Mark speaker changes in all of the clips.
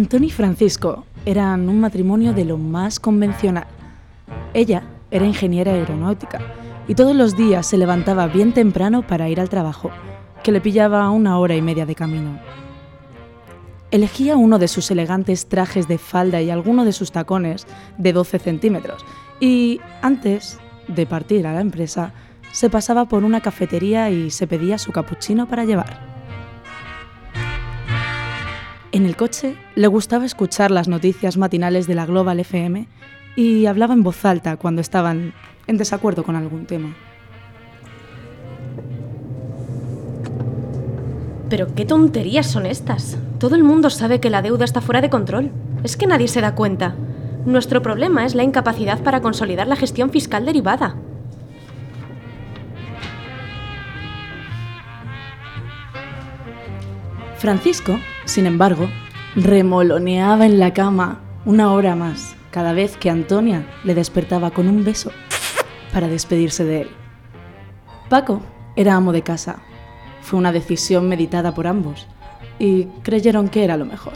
Speaker 1: Antoni y Francisco eran un matrimonio de lo más convencional. Ella era ingeniera aeronáutica y todos los días se levantaba bien temprano para ir al trabajo, que le pillaba 1 hora y media de camino. Elegía uno de sus elegantes trajes de falda y alguno de sus tacones de 12 centímetros y, antes de partir a la empresa, se pasaba por una cafetería y se pedía su cappuccino para llevar. En el coche le gustaba escuchar las noticias matinales de la Global FM y hablaba en voz alta cuando estaban en desacuerdo con algún tema.
Speaker 2: ¿Pero qué tonterías son estas? Todo el mundo sabe que la deuda está fuera de control. Es que nadie se da cuenta. Nuestro problema es la incapacidad para consolidar la gestión fiscal derivada.
Speaker 1: Francisco, sin embargo, remoloneaba en la cama 1 hora más cada vez que Antonia le despertaba con un beso para despedirse de él. Paco era amo de casa. Fue una decisión meditada por ambos y creyeron que era lo mejor.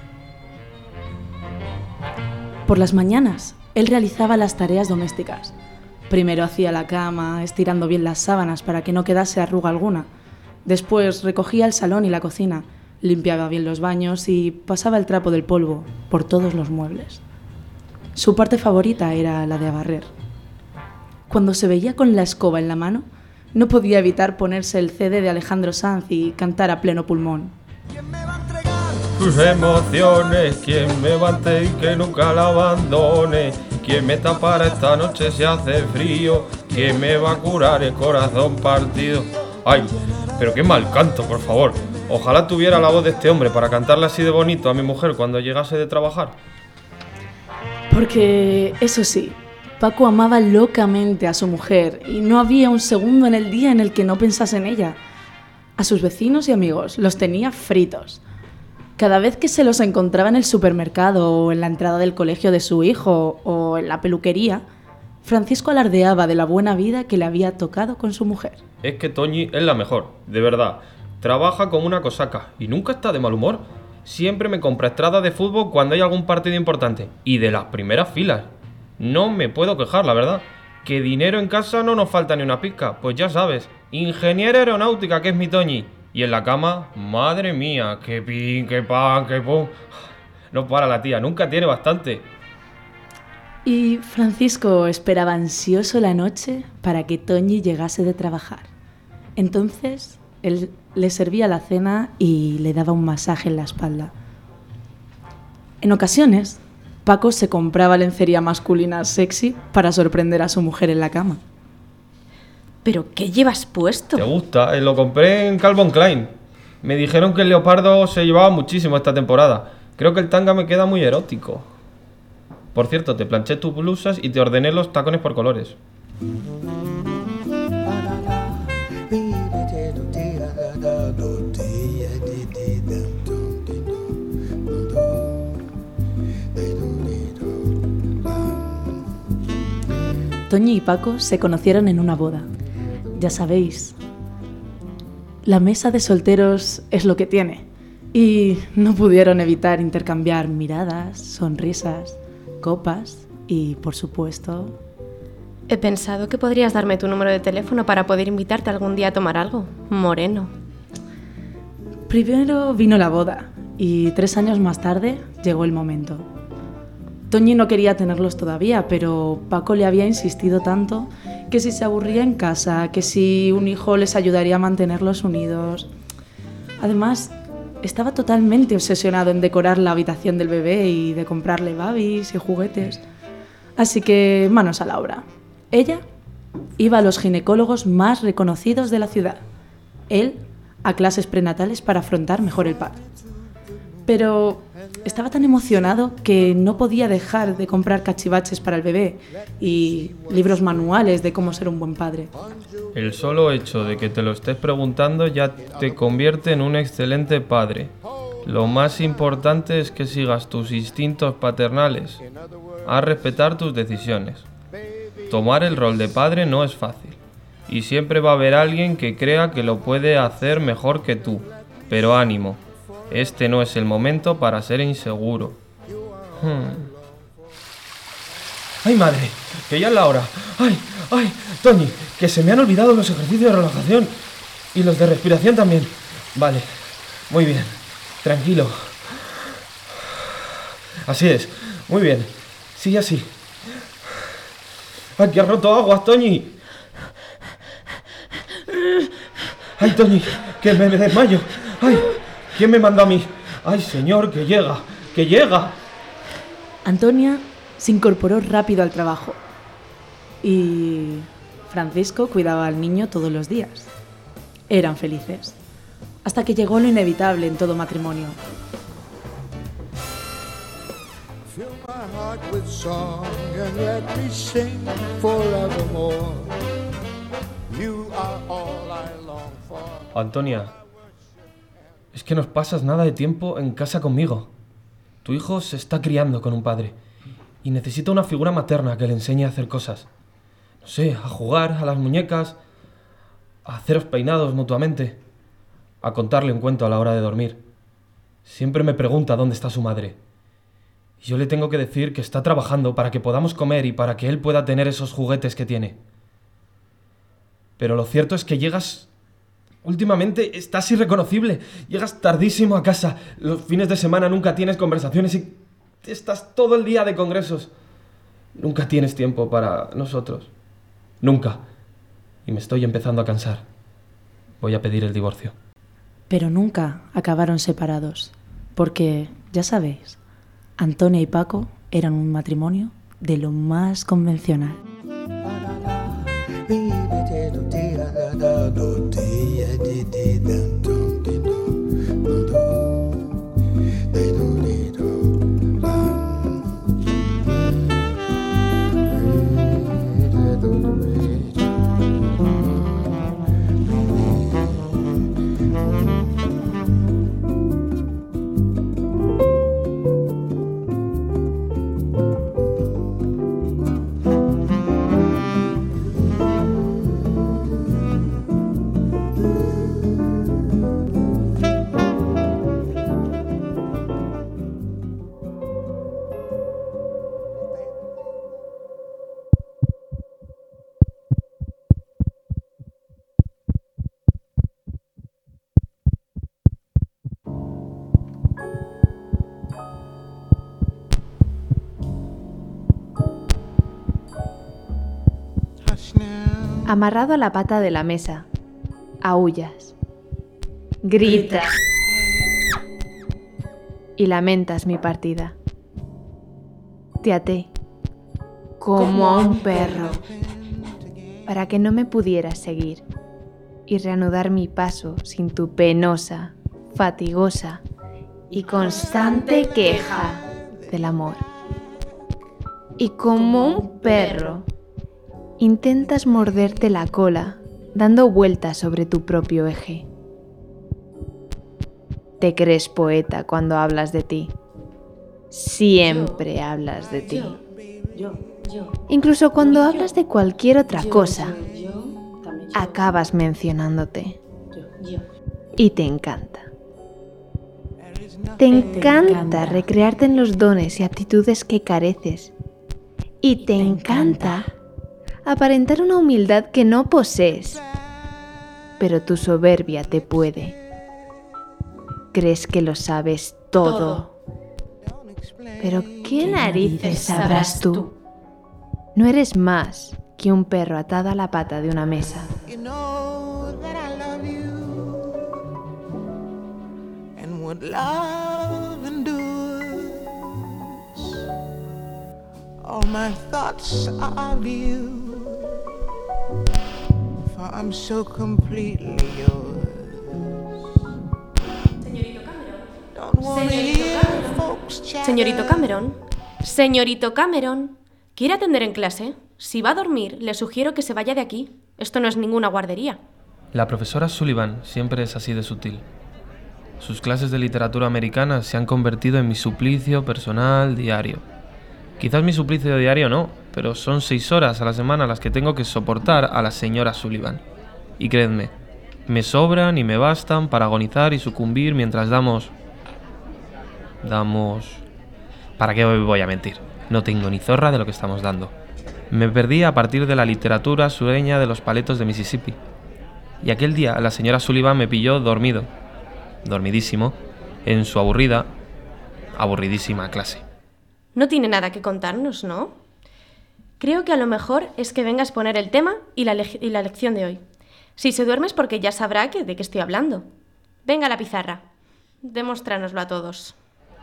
Speaker 1: Por las mañanas, él realizaba las tareas domésticas. Primero hacía la cama, estirando bien las sábanas para que no quedase arruga alguna. Después recogía el salón y la cocina, limpiaba bien los baños y pasaba el trapo del polvo por todos los muebles. Su parte favorita era la de barrer. Cuando se veía con la escoba en la mano, no podía evitar ponerse el CD de Alejandro Sanz y cantar a pleno pulmón.
Speaker 3: ¿Quién me va a entregar sus emociones? ¿Quién me va a y que nunca la abandone? ¿Quién me tapará esta noche si hace frío? ¿Quién me va a curar el corazón partido? ¡Ay! Pero qué mal canto, por favor. Ojalá tuviera la voz de este hombre para cantarle así de bonito a mi mujer cuando llegase de trabajar.
Speaker 1: Porque, eso sí, Paco amaba locamente a su mujer y no había un segundo en el día en el que no pensase en ella. A sus vecinos y amigos los tenía fritos. Cada vez que se los encontraba en el supermercado o en la entrada del colegio de su hijo o en la peluquería, Francisco alardeaba de la buena vida que le había tocado con su mujer.
Speaker 3: Es que Toñi es la mejor, de verdad. Trabaja como una cosaca y nunca está de mal humor. Siempre me compra entradas de fútbol cuando hay algún partido importante y de las primeras filas. No me puedo quejar, la verdad. Que dinero en casa no nos falta ni una pizca, pues ya sabes, ingeniera aeronáutica que es mi Toñi. Y en la cama, madre mía, qué pin, qué pan, qué pum. No para la tía, nunca tiene bastante.
Speaker 1: Y Francisco esperaba ansioso la noche para que Toñi llegase de trabajar. Entonces, él le servía la cena y le daba un masaje en la espalda. En ocasiones, Paco se compraba lencería masculina sexy para sorprender a su mujer en la cama.
Speaker 2: ¿Pero qué llevas puesto?
Speaker 3: ¿Te gusta? Lo compré en Calvin Klein. Me dijeron que el leopardo se llevaba muchísimo esta temporada. Creo que el tanga me queda muy erótico. Por cierto, te planché tus blusas y te ordené los tacones por colores.
Speaker 1: Toñi y Paco se conocieron en una boda. Ya sabéis, la mesa de solteros es lo que tiene. Y no pudieron evitar intercambiar miradas, sonrisas, copas y, por supuesto...
Speaker 2: He pensado que podrías darme tu número de teléfono para poder invitarte algún día a tomar algo, moreno.
Speaker 1: Primero vino la boda y 3 años más tarde llegó el momento. Toñi no quería tenerlos todavía, pero Paco le había insistido tanto que si se aburría en casa, que si un hijo les ayudaría a mantenerlos unidos. Además, estaba totalmente obsesionado en decorar la habitación del bebé y de comprarle babys y juguetes. Así que manos a la obra. Ella iba a los ginecólogos más reconocidos de la ciudad. Él a clases prenatales para afrontar mejor el parto. Pero estaba tan emocionado que no podía dejar de comprar cachivaches para el bebé y libros manuales de cómo ser un buen padre.
Speaker 3: El solo hecho de que te lo estés preguntando ya te convierte en un excelente padre. Lo más importante es que sigas tus instintos paternales, a respetar tus decisiones. Tomar el rol de padre no es fácil, y siempre va a haber alguien que crea que lo puede hacer mejor que tú, pero ánimo. Este no es el momento para ser inseguro. ¡Ay, madre! ¡Que ya es la hora! ¡Ay! ¡Ay! Toñi, que se me han olvidado los ejercicios de relajación. Y los de respiración también. Vale. Muy bien. Tranquilo. Así es. Muy bien. Sigue así. ¡Ay, que has roto aguas, Toñi! ¡Ay, Toñi! ¡Que me desmayo! ¡Ay! ¿Quién me mandó a mí? ¡Ay, señor, que llega! ¡Que llega!
Speaker 1: Antonia se incorporó rápido al trabajo y Francisco cuidaba al niño todos los días. Eran felices, hasta que llegó lo inevitable en todo matrimonio.
Speaker 4: Fill my heart with song and let me sing forevermore. You are all I long for.
Speaker 3: Antonia, es que no pasas nada de tiempo en casa conmigo. Tu hijo se está criando con un padre y necesita una figura materna que le enseñe a hacer cosas. No sé, a jugar, a las muñecas, a haceros peinados mutuamente, a contarle un cuento a la hora de dormir. Siempre me pregunta dónde está su madre. Y yo le tengo que decir que está trabajando para que podamos comer y para que él pueda tener esos juguetes que tiene. Pero lo cierto es que llegas... Últimamente estás irreconocible. Llegas tardísimo a casa. Los fines de semana nunca tienes conversaciones y estás todo el día de congresos. Nunca tienes tiempo para nosotros. Nunca. Y me estoy empezando a cansar. Voy a pedir el divorcio.
Speaker 1: Pero nunca acabaron separados, porque, ya sabéis, Antonia y Paco eran un matrimonio de lo más convencional.
Speaker 2: Amarrado a la pata de la mesa, aúllas, gritas y lamentas mi partida. Te até, como a un perro, para que no me pudieras seguir y reanudar mi paso sin tu penosa, fatigosa y constante queja del amor. Y como un perro, intentas morderte la cola, dando vueltas sobre tu propio eje. Te crees poeta cuando hablas de ti. Siempre hablas de ti. Incluso cuando hablas de cualquier otra cosa, acabas mencionándote. Y te encanta. Te encanta recrearte en los dones y aptitudes que careces. Y te encanta aparentar una humildad que no posees, pero tu soberbia te puede. Crees que lo sabes todo, pero ¿qué narices sabrás tú? No eres más que un perro atado a la pata de una mesa.
Speaker 4: You know that I love you, and what love endures. All my thoughts are of you, for I'm so completely yours. Don't wanna hear folks chatter.
Speaker 2: Señorito Cameron, señorito Cameron, ¿quiere atender en clase? Si va a dormir, le sugiero que se vaya de aquí. Esto no es ninguna guardería.
Speaker 3: La profesora Sullivan siempre es así de sutil. Sus clases de literatura americana se han convertido en mi suplicio personal diario. Quizás mi suplicio diario no, pero son 6 horas a la semana las que tengo que soportar a la señora Sullivan. Y creedme, me sobran y me bastan para agonizar y sucumbir mientras damos Damos... ¿Para qué voy a mentir? No tengo ni zorra de lo que estamos dando. Me perdí a partir de la literatura sureña de los paletos de Mississippi. Y aquel día la señora Sullivan me pilló dormido, dormidísimo, en su aburridísima clase.
Speaker 5: No tiene nada que contarnos, ¿no? Creo que a lo mejor es que venga a exponer el tema y la lección de hoy. Si se duerme es porque ya sabrá de qué estoy hablando. Venga a la pizarra. Demuéstranoslo a todos.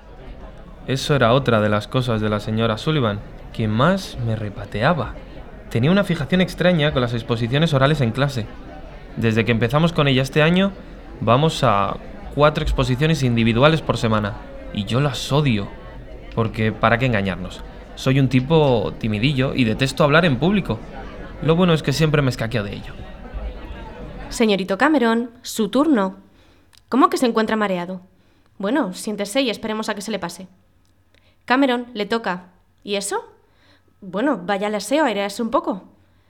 Speaker 3: Eso era otra de las cosas de la señora Sullivan, que más me repateaba. Tenía una fijación extraña con las exposiciones orales en clase. Desde que empezamos con ella este año, vamos a 4 exposiciones individuales por semana. Y yo las odio. Porque, ¿para qué engañarnos? Soy un tipo timidillo y detesto hablar en público. Lo bueno es que siempre me escaqueo de ello.
Speaker 5: Señorito Cameron, su turno. ¿Cómo que se encuentra mareado? Bueno, siéntese y esperemos a que se le pase. Cameron, le toca. ¿Y eso? Bueno, vaya al aseo, airearse un poco.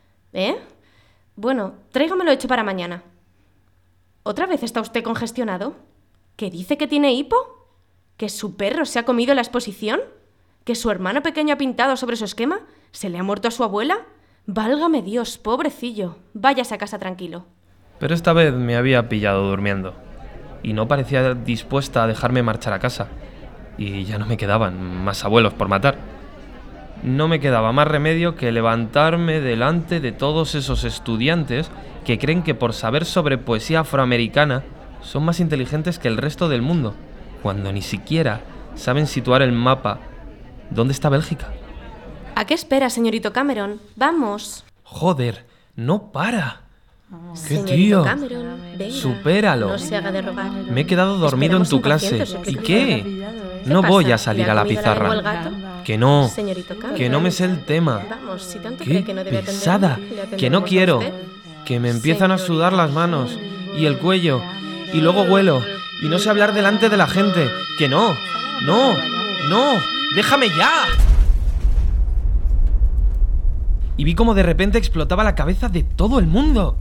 Speaker 5: Bueno, tráigamelo hecho para mañana. ¿Otra vez está usted congestionado? ¿Que dice que tiene hipo? ¿Que su perro se ha comido la exposición? ¿Que su hermano pequeño ha pintado sobre su esquema? ¿Se le ha muerto a su abuela? Válgame Dios, pobrecillo. Váyase a casa tranquilo.
Speaker 3: Pero esta vez me había pillado durmiendo. Y no parecía dispuesta a dejarme marchar a casa. Y ya no me quedaban más abuelos por matar. No me quedaba más remedio que levantarme delante de todos esos estudiantes que creen que por saber sobre poesía afroamericana son más inteligentes que el resto del mundo, cuando ni siquiera saben situar el mapa. ¿Dónde está Bélgica?
Speaker 5: ¿A qué espera, señorito Cameron? ¡Vamos!
Speaker 3: ¡Joder! ¡No para! ¡Qué
Speaker 5: Señorito
Speaker 3: tío!
Speaker 5: Cameron, venga,
Speaker 3: ¡Supéralo!
Speaker 5: no se haga de rogar.
Speaker 3: Me he quedado dormido en
Speaker 5: Esperamos
Speaker 3: tu clase.
Speaker 5: impacientes,
Speaker 3: ¿Y
Speaker 5: ¿qué
Speaker 3: qué?
Speaker 5: ¿Qué
Speaker 3: No
Speaker 5: pasa?
Speaker 3: voy a salir
Speaker 5: ¿Le ha
Speaker 3: a la
Speaker 5: comido la lengua el
Speaker 3: pizarra.
Speaker 5: gato?
Speaker 3: Que no.
Speaker 5: Señorito Cameron.
Speaker 3: Que no me sé el tema.
Speaker 5: Vamos, si tanto
Speaker 3: ¡Qué
Speaker 5: cree que no debe atenderme,
Speaker 3: pesada!
Speaker 5: le
Speaker 3: Que
Speaker 5: atenderemos
Speaker 3: no
Speaker 5: a
Speaker 3: quiero.
Speaker 5: usted.
Speaker 3: Que me empiezan a sudar las manos y el cuello. Y luego huelo. Y no sé hablar delante de la gente. ¡Que no! ¡No! ¡No! ¡Déjame ya! Y vi como de repente explotaba la cabeza de todo el mundo.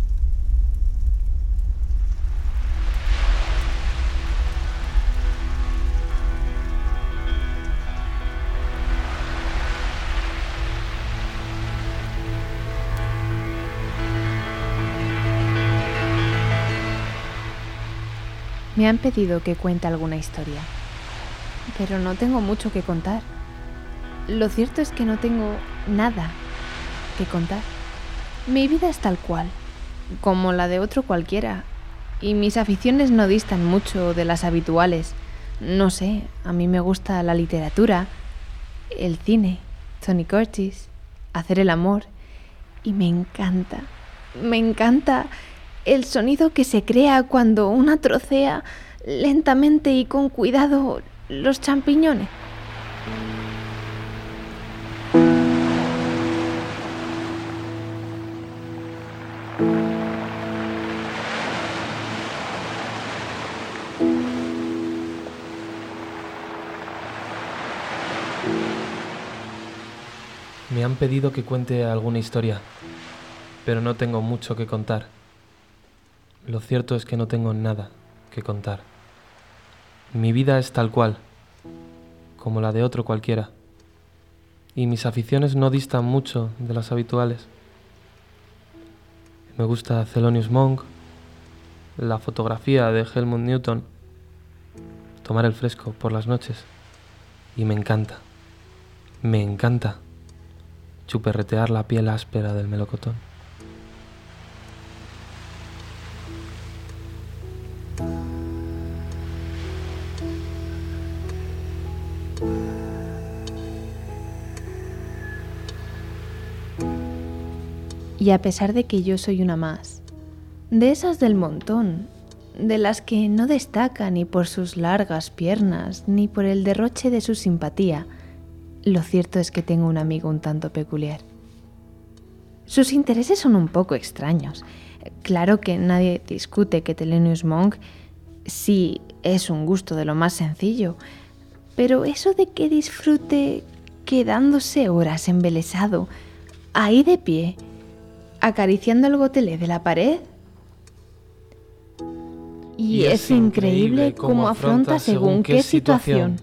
Speaker 2: Me han pedido que cuente alguna historia, pero no tengo mucho que contar. Lo cierto es que no tengo nada que contar. Mi vida es tal cual, como la de otro cualquiera, y mis aficiones no distan mucho de las habituales. No sé, a mí me gusta la literatura, el cine, Tony Curtis, hacer el amor, y me encanta el sonido que se crea cuando una trocea lentamente y con cuidado los champiñones.
Speaker 3: Me han pedido que cuente alguna historia, pero no tengo mucho que contar. Lo cierto es que no tengo nada que contar. Mi vida es tal cual, como la de otro cualquiera, y mis aficiones no distan mucho de las habituales. Me gusta Thelonious Monk, la fotografía de Helmut Newton, tomar el fresco por las noches, y me encanta chuperretear la piel áspera del melocotón.
Speaker 2: Y a pesar de que yo soy una más, de esas del montón, de las que no destaca ni por sus largas piernas, ni por el derroche de su simpatía, lo cierto es que tengo un amigo un tanto peculiar. Sus intereses son un poco extraños. Claro que nadie discute que Thelonious Monk sí es un gusto de lo más sencillo, pero eso de que disfrute quedándose horas embelesado, ahí de pie, acariciando el gotelé de la pared. Y es increíble cómo afronta según qué situación.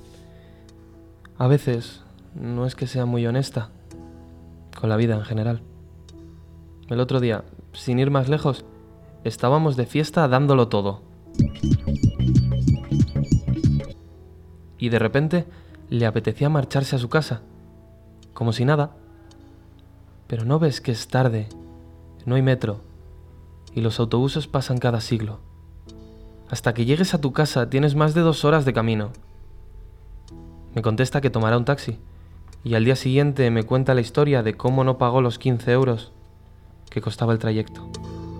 Speaker 3: A veces no es que sea muy honesta con la vida en general. El otro día, sin ir más lejos, estábamos de fiesta dándolo todo. Y de repente le apetecía marcharse a su casa, como si nada. Pero no ves que es tarde, no hay metro, y los autobuses pasan cada siglo. Hasta que llegues a tu casa tienes más de 2 horas de camino. Me contesta que tomará un taxi, y al día siguiente me cuenta la historia de cómo no pagó los 15 euros que costaba el trayecto.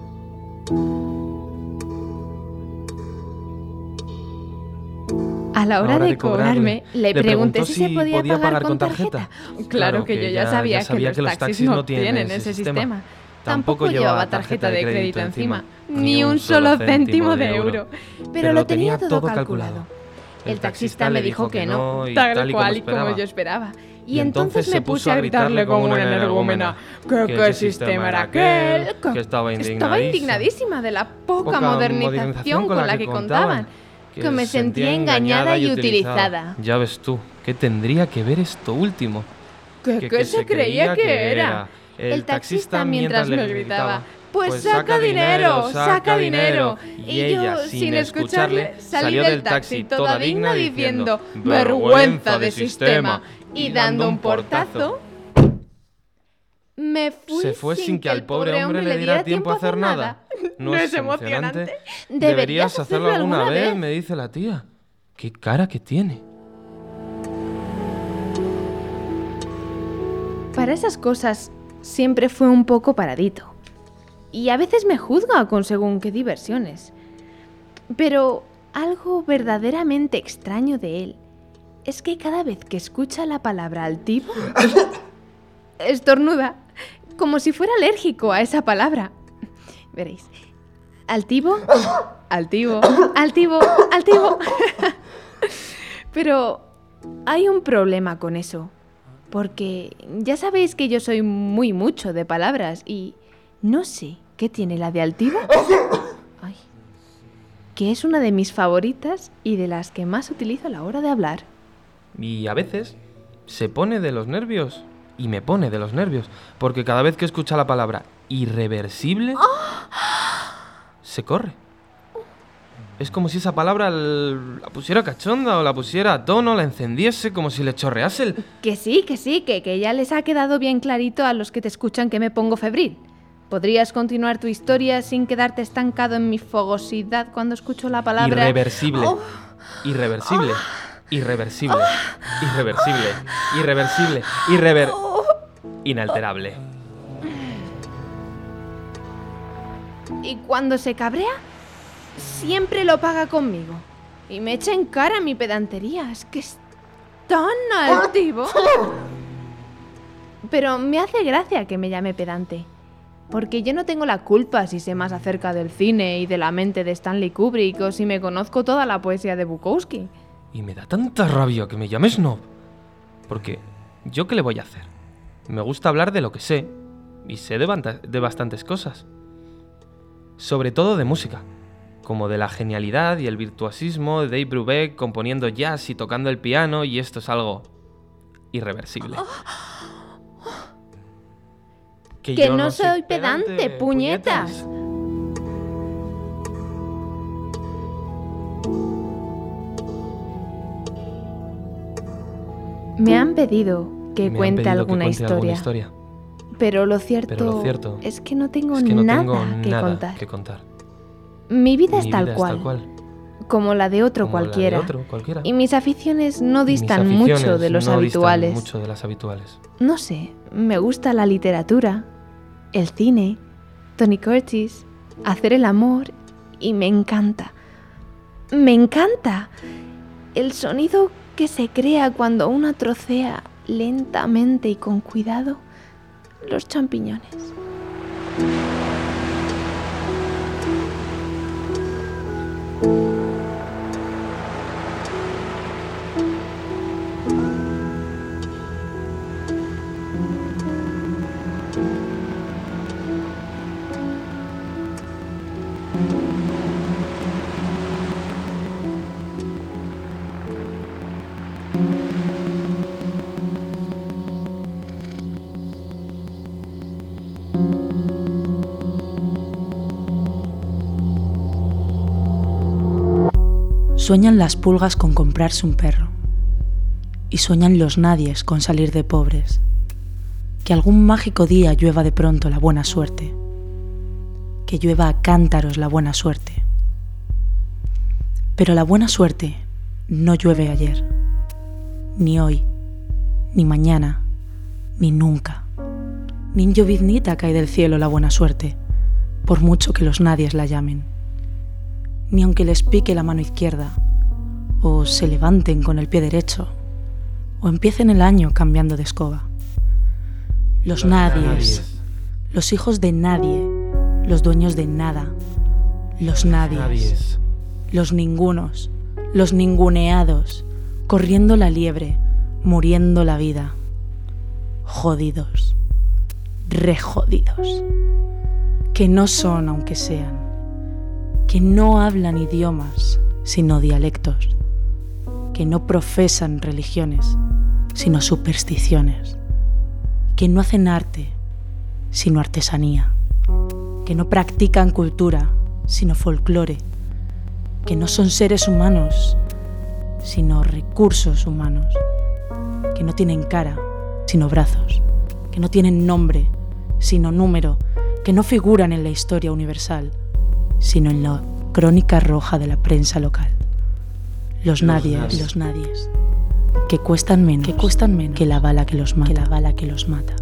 Speaker 2: A la hora de cobrarme, le pregunté si se podía pagar con tarjeta. Claro que yo ya sabía que los taxis no tienen ese sistema. Tampoco llevaba tarjeta de crédito encima, ni un solo céntimo de euro. Pero lo tenía todo calculado. El taxista me dijo que no, tal cual y como yo esperaba. Y entonces me puse a gritarle como una energúmena que qué sistema era aquel, que estaba indignadísima de la poca modernización con la que contaban, que me sentía engañada y utilizada.
Speaker 3: Ya ves tú, ¿qué tendría que ver esto último?
Speaker 2: ¿Qué se creía que era? El taxista mientras me gritaba, pues saca dinero, saca dinero. Y yo, sin escucharle, salí del taxi toda digna diciendo, vergüenza de sistema. Y dando un portazo, me fui.
Speaker 3: Se fue sin que al pobre hombre le diera tiempo a hacer nada. ¿No es emocionante? Deberías hacerlo alguna vez, me dice la tía. Qué cara que tiene.
Speaker 2: Para esas cosas siempre fue un poco paradito. Y a veces me juzga con según qué diversiones. Pero algo verdaderamente extraño de él es que cada vez que escucha la palabra altivo, estornuda, como si fuera alérgico a esa palabra. Veréis. Altivo, altivo, altivo, altivo. Pero hay un problema con eso. Porque ya sabéis que yo soy muy mucho de palabras y no sé qué tiene la de altivo. Ay, que es una de mis favoritas y de las que más utilizo a la hora de hablar.
Speaker 3: Y a veces se pone de los nervios y me pone de los nervios, porque cada vez que escucha la palabra irreversible, se corre. Es como si esa palabra la pusiera cachonda o la pusiera a tono, la encendiese, como si le chorrease el...
Speaker 2: Que sí, que ya les ha quedado bien clarito a los que te escuchan que me pongo febril. ¿Podrías continuar tu historia sin quedarte estancado en mi fogosidad cuando escucho la palabra...
Speaker 3: Irreversible, irreversible, irreversible, irreversible, irreversible, inalterable.
Speaker 2: Y cuando se cabrea, siempre lo paga conmigo. Y me echa en cara mi pedantería. Es que es tan altivo. Pero me hace gracia que me llame pedante. Porque yo no tengo la culpa si sé más acerca del cine y de la mente de Stanley Kubrick o si me conozco toda la poesía de Bukowski.
Speaker 3: Y me da tanta rabia que me llames snob. Porque, ¿yo qué le voy a hacer? Me gusta hablar de lo que sé. Y sé de bastantes cosas. Sobre todo de música. Como de la genialidad y el virtuosismo de Dave Brubeck componiendo jazz y tocando el piano, y esto es algo irreversible.
Speaker 2: Que yo no soy pedante, puñetas. Me han pedido que cuente alguna historia. Pero lo cierto es que no tengo nada que contar. Mi vida es tal cual, como la de otro cualquiera. Y mis aficiones no distan mucho de los habituales. No sé, me gusta la literatura, el cine, Tony Curtis, hacer el amor y me encanta. ¡Me encanta! El sonido que se crea cuando uno trocea lentamente y con cuidado los champiñones.
Speaker 1: Sueñan las pulgas con comprarse un perro. Y sueñan los nadies con salir de pobres. Que algún mágico día llueva de pronto la buena suerte. Que llueva a cántaros la buena suerte. Pero la buena suerte no llueve ayer, ni hoy, ni mañana, ni nunca. Ni en lloviznita cae del cielo la buena suerte, por mucho que los nadies la llamen. Ni aunque les pique la mano izquierda, o se levanten con el pie derecho, o empiecen el año cambiando de escoba. Los nadies, los hijos de nadie, los dueños de nada, los nadies, los ningunos, los ninguneados, corriendo la liebre, muriendo la vida, jodidos, rejodidos, que no son aunque sean, que no hablan idiomas sino dialectos, que no profesan religiones sino supersticiones, que no hacen arte sino artesanía, que no practican cultura sino folclore, que no son seres humanos, sino recursos humanos, que no tienen cara, sino brazos, que no tienen nombre, sino número, que no figuran en la historia universal, sino en la crónica roja de la prensa local. Los nadies, que cuestan menos que la bala que los mata.